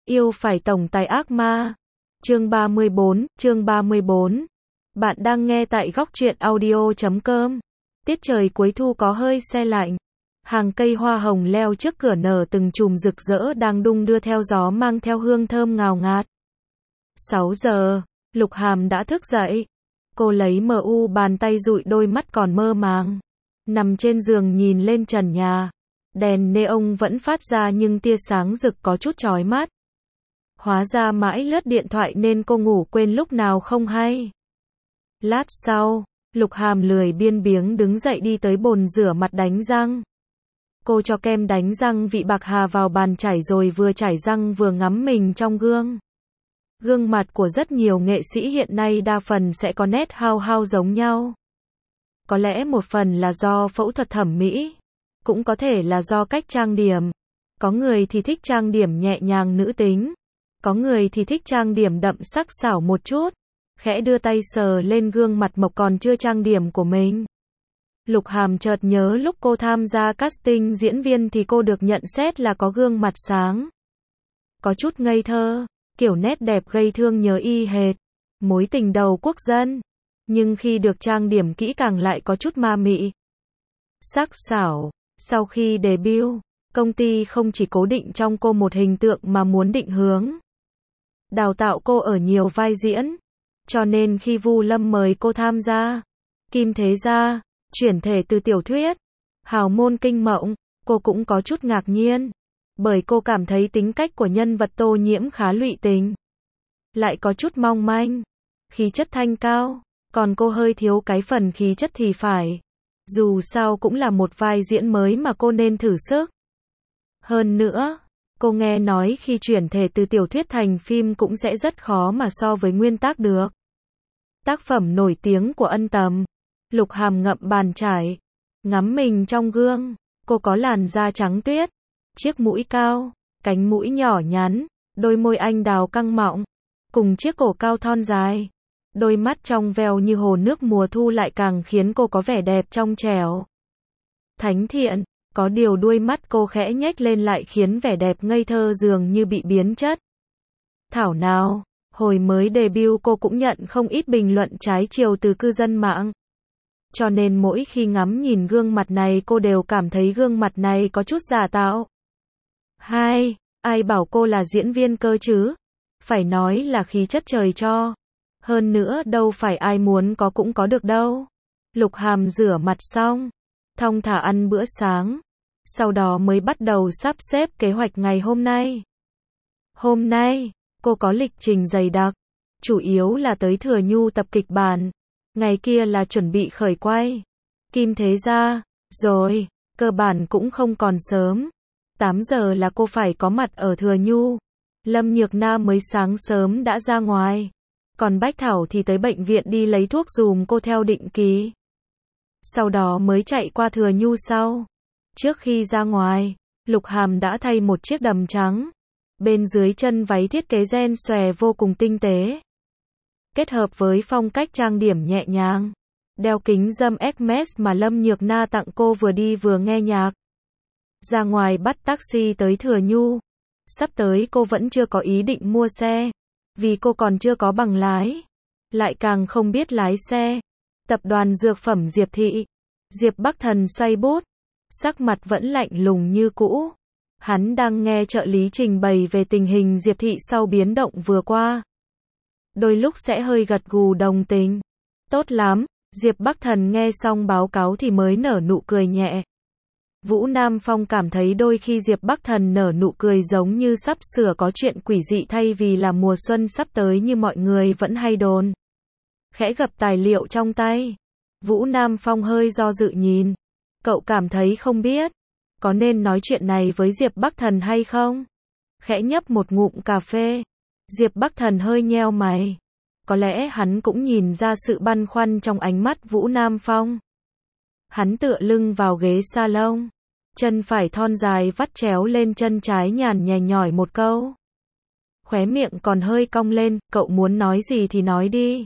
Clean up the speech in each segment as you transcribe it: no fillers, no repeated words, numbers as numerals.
Yêu phải tổng tài ác ma. Chương 34. Bạn đang nghe tại góc truyện audio.com. Tiết trời cuối thu có hơi se lạnh. Hàng cây hoa hồng leo trước cửa nở từng chùm rực rỡ đang đung đưa theo gió mang theo hương thơm ngào ngạt. 6 giờ, Lục Hàm đã thức dậy. Cô lấy bàn tay dụi đôi mắt còn mơ màng. Nằm trên giường nhìn lên trần nhà. Đèn neon vẫn phát ra nhưng tia sáng rực có chút chói mắt. Hóa ra mãi lướt điện thoại nên cô ngủ quên lúc nào không hay. Lát sau, Lục Hàm lười biếng biếng đứng dậy đi tới bồn rửa mặt đánh răng. Cô cho kem đánh răng vị bạc hà vào bàn chải rồi vừa chải răng vừa ngắm mình trong gương. Gương mặt của rất nhiều nghệ sĩ hiện nay đa phần sẽ có nét hao hao giống nhau. Có lẽ một phần là do phẫu thuật thẩm mỹ, cũng có thể là do cách trang điểm. Có người thì thích trang điểm nhẹ nhàng nữ tính, có người thì thích trang điểm đậm sắc sảo một chút. Khẽ đưa tay sờ lên gương mặt mộc còn chưa trang điểm của mình. Lục Hàm chợt nhớ lúc cô tham gia casting diễn viên thì cô được nhận xét là có gương mặt sáng, có chút ngây thơ, kiểu nét đẹp gây thương nhớ y hệt mối tình đầu quốc dân. Nhưng khi được trang điểm kỹ càng lại có chút ma mị, sắc sảo. Sau khi debut, công ty không chỉ cố định trong cô một hình tượng mà muốn định hướng, đào tạo cô ở nhiều vai diễn. Cho nên khi Vu Lâm mời cô tham gia Kim Thế Gia, chuyển thể từ tiểu thuyết Hào Môn Kinh Mộng, cô cũng có chút ngạc nhiên. Bởi cô cảm thấy tính cách của nhân vật Tô Nhiễm khá lụy tình, lại có chút mong manh, khí chất thanh cao, còn cô hơi thiếu cái phần khí chất thì phải. Dù sao cũng là một vai diễn mới mà cô nên thử sức. Hơn nữa, cô nghe nói khi chuyển thể từ tiểu thuyết thành phim cũng sẽ rất khó mà so với nguyên tác được. Tác phẩm nổi tiếng của Ân Tầm. Lục Hàm ngậm bàn chải, ngắm mình trong gương. Cô có làn da trắng tuyết, chiếc mũi cao, cánh mũi nhỏ nhắn, đôi môi anh đào căng mọng, cùng chiếc cổ cao thon dài. Đôi mắt trong veo như hồ nước mùa thu lại càng khiến cô có vẻ đẹp trong trẻo, thánh thiện. Có điều đuôi mắt cô khẽ nhếch lên lại khiến vẻ đẹp ngây thơ dường như bị biến chất. Thảo nào, hồi mới debut cô cũng nhận không ít bình luận trái chiều từ cư dân mạng. Cho nên mỗi khi ngắm nhìn gương mặt này cô đều cảm thấy gương mặt này có chút giả tạo. Ai bảo cô là diễn viên cơ chứ? Phải nói là khí chất trời cho. Hơn nữa đâu phải ai muốn có cũng có được đâu. Lục Hàm rửa mặt xong, thong thả ăn bữa sáng, sau đó mới bắt đầu sắp xếp kế hoạch ngày hôm nay. Hôm nay, cô có lịch trình dày đặc, chủ yếu là tới Thừa Nhu tập kịch bản. Ngày kia là chuẩn bị khởi quay Kim Thế Gia, rồi, cơ bản cũng không còn sớm. 8 giờ là cô phải có mặt ở Thừa Nhu. Lâm Nhược Na mới sáng sớm đã ra ngoài, còn Bách Thảo thì tới bệnh viện đi lấy thuốc dùm cô theo định kỳ. Sau đó mới chạy qua Thừa Nhu sau. Trước khi ra ngoài, Lục Hàm đã thay một chiếc đầm trắng. Bên dưới chân váy thiết kế ren xòe vô cùng tinh tế, kết hợp với phong cách trang điểm nhẹ nhàng. Đeo kính râm Hermes mà Lâm Nhược Na tặng cô vừa đi vừa nghe nhạc. Ra ngoài bắt taxi tới Thừa Nhu. Sắp tới cô vẫn chưa có ý định mua xe, vì cô còn chưa có bằng lái, lại càng không biết lái xe. Tập đoàn dược phẩm Diệp Thị. Diệp Bắc Thần xoay bút, sắc mặt vẫn lạnh lùng như cũ. Hắn đang nghe trợ lý trình bày về tình hình Diệp Thị sau biến động vừa qua. Đôi lúc sẽ hơi gật gù đồng tình. Tốt lắm, Diệp Bắc Thần nghe xong báo cáo thì mới nở nụ cười nhẹ. Vũ Nam Phong cảm thấy đôi khi Diệp Bắc Thần nở nụ cười giống như sắp sửa có chuyện quỷ dị thay vì là mùa xuân sắp tới như mọi người vẫn hay đồn. Khẽ gập tài liệu trong tay, Vũ Nam Phong hơi do dự nhìn. Cậu cảm thấy không biết có nên nói chuyện này với Diệp Bắc Thần hay không? Khẽ nhấp một ngụm cà phê, Diệp Bắc Thần hơi nheo mày. Có lẽ hắn cũng nhìn ra sự băn khoăn trong ánh mắt Vũ Nam Phong. Hắn tựa lưng vào ghế salon, chân phải thon dài vắt chéo lên chân trái nhàn nhẹ nhỏi một câu. Khóe miệng còn hơi cong lên, cậu muốn nói gì thì nói đi.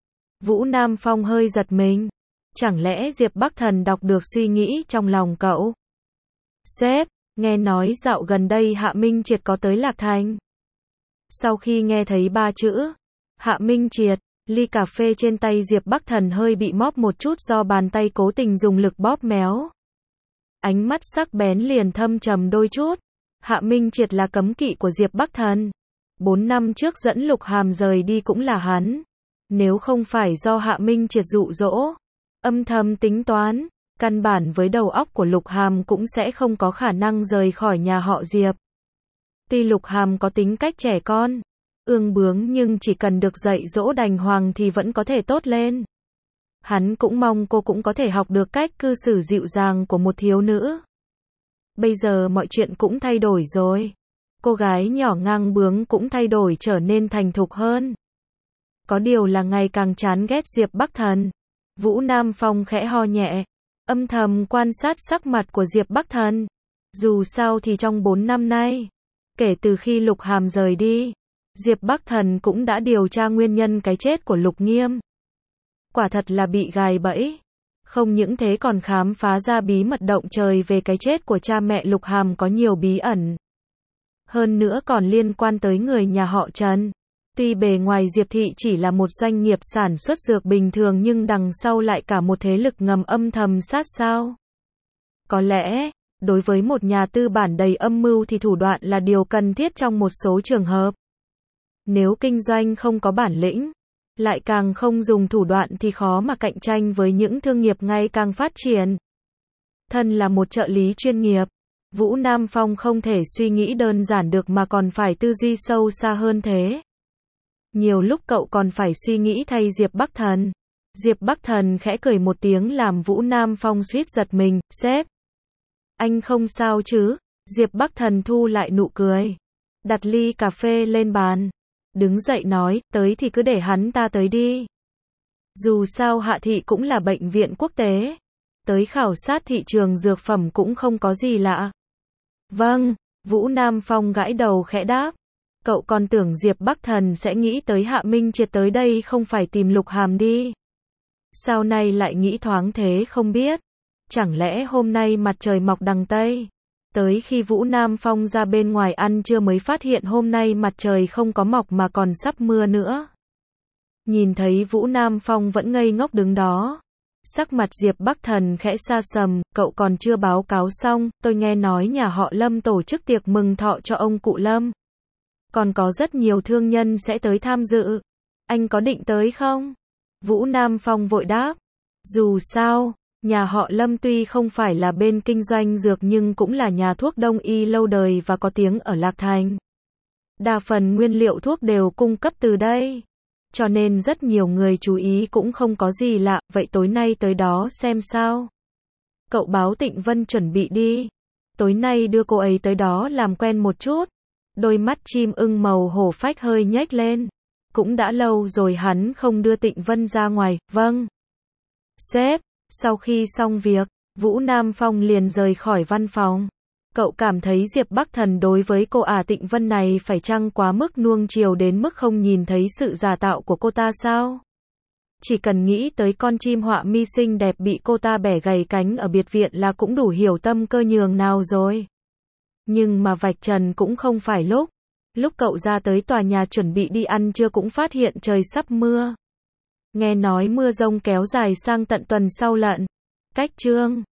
Vũ Nam Phong hơi giật mình. Chẳng lẽ Diệp Bắc Thần đọc được suy nghĩ trong lòng cậu? Sếp, nghe nói dạo gần đây Hạ Minh Triệt có tới Lạc Thành. Sau khi nghe thấy ba chữ Hạ Minh Triệt, ly cà phê trên tay Diệp Bắc Thần hơi bị móp một chút do bàn tay cố tình dùng lực bóp méo. Ánh mắt sắc bén liền thâm trầm đôi chút. Hạ Minh Triệt là cấm kỵ của Diệp Bắc Thần. 4 năm trước dẫn Lục Hàm rời đi cũng là hắn. Nếu không phải do Hạ Minh Triệt dụ dỗ, âm thầm tính toán, căn bản với đầu óc của Lục Hàm cũng sẽ không có khả năng rời khỏi nhà họ Diệp. Tuy Lục Hàm có tính cách trẻ con, ương bướng nhưng chỉ cần được dạy dỗ đàng hoàng thì vẫn có thể tốt lên. Hắn cũng mong cô cũng có thể học được cách cư xử dịu dàng của một thiếu nữ. Bây giờ mọi chuyện cũng thay đổi rồi. Cô gái nhỏ ngang bướng cũng thay đổi trở nên thành thục hơn. Có điều là ngày càng chán ghét Diệp Bắc Thần. Vũ Nam Phong khẽ ho nhẹ, âm thầm quan sát sắc mặt của Diệp Bắc Thần. Dù sao thì trong 4 năm nay, kể từ khi Lục Hàm rời đi, Diệp Bắc Thần cũng đã điều tra nguyên nhân cái chết của Lục Nghiêm. Quả thật là bị gài bẫy. Không những thế còn khám phá ra bí mật động trời về cái chết của cha mẹ Lục Hàm có nhiều bí ẩn. Hơn nữa còn liên quan tới người nhà họ Trần. Tuy bề ngoài Diệp Thị chỉ là một doanh nghiệp sản xuất dược bình thường nhưng đằng sau lại cả một thế lực ngầm âm thầm sát sao. Có lẽ, đối với một nhà tư bản đầy âm mưu thì thủ đoạn là điều cần thiết trong một số trường hợp. Nếu kinh doanh không có bản lĩnh, lại càng không dùng thủ đoạn thì khó mà cạnh tranh với những thương nghiệp ngày càng phát triển. Thân là một trợ lý chuyên nghiệp, Vũ Nam Phong không thể suy nghĩ đơn giản được mà còn phải tư duy sâu xa hơn thế. Nhiều lúc cậu còn phải suy nghĩ thay Diệp Bắc Thần. Diệp Bắc Thần khẽ cười một tiếng làm Vũ Nam Phong suýt giật mình, sếp. Anh không sao chứ? Diệp Bắc Thần thu lại nụ cười. Đặt ly cà phê lên bàn. Đứng dậy nói, tới thì cứ để hắn ta tới đi. Dù sao Hạ Thị cũng là bệnh viện quốc tế. Tới khảo sát thị trường dược phẩm cũng không có gì lạ. Vâng, Vũ Nam Phong gãi đầu khẽ đáp. Cậu còn tưởng Diệp Bắc Thần sẽ nghĩ tới Hạ Minh Triệt tới đây không phải tìm Lục Hàm đi. Sao nay lại nghĩ thoáng thế không biết. Chẳng lẽ hôm nay mặt trời mọc đằng Tây? Tới khi Vũ Nam Phong ra bên ngoài ăn trưa mới phát hiện hôm nay mặt trời không có mọc mà còn sắp mưa nữa. Nhìn thấy Vũ Nam Phong vẫn ngây ngốc đứng đó. Sắc mặt Diệp Bắc Thần khẽ xa sầm, cậu còn chưa báo cáo xong, tôi nghe nói nhà họ Lâm tổ chức tiệc mừng thọ cho ông cụ Lâm. Còn có rất nhiều thương nhân sẽ tới tham dự. Anh có định tới không? Vũ Nam Phong vội đáp. Dù sao, nhà họ Lâm tuy không phải là bên kinh doanh dược nhưng cũng là nhà thuốc đông y lâu đời và có tiếng ở Lạc Thành. Đa phần nguyên liệu thuốc đều cung cấp từ đây. Cho nên rất nhiều người chú ý cũng không có gì lạ, vậy tối nay tới đó xem sao. Cậu báo Tịnh Vân chuẩn bị đi. Tối nay đưa cô ấy tới đó làm quen một chút. Đôi mắt chim ưng màu hổ phách hơi nhếch lên. Cũng đã lâu rồi hắn không đưa Tịnh Vân ra ngoài, vâng. Sếp, sau khi xong việc, Vũ Nam Phong liền rời khỏi văn phòng. Cậu cảm thấy Diệp Bắc Thần đối với cô Tịnh Vân này phải chăng quá mức nuông chiều đến mức không nhìn thấy sự giả tạo của cô ta sao? Chỉ cần nghĩ tới con chim họa mi xinh đẹp bị cô ta bẻ gãy cánh ở biệt viện là cũng đủ hiểu tâm cơ nhường nào rồi. Nhưng mà vạch trần cũng không phải lúc. Lúc cậu ra tới tòa nhà chuẩn bị đi ăn trưa cũng phát hiện trời sắp mưa. Nghe nói mưa rông kéo dài sang tận tuần sau lận. Cách chương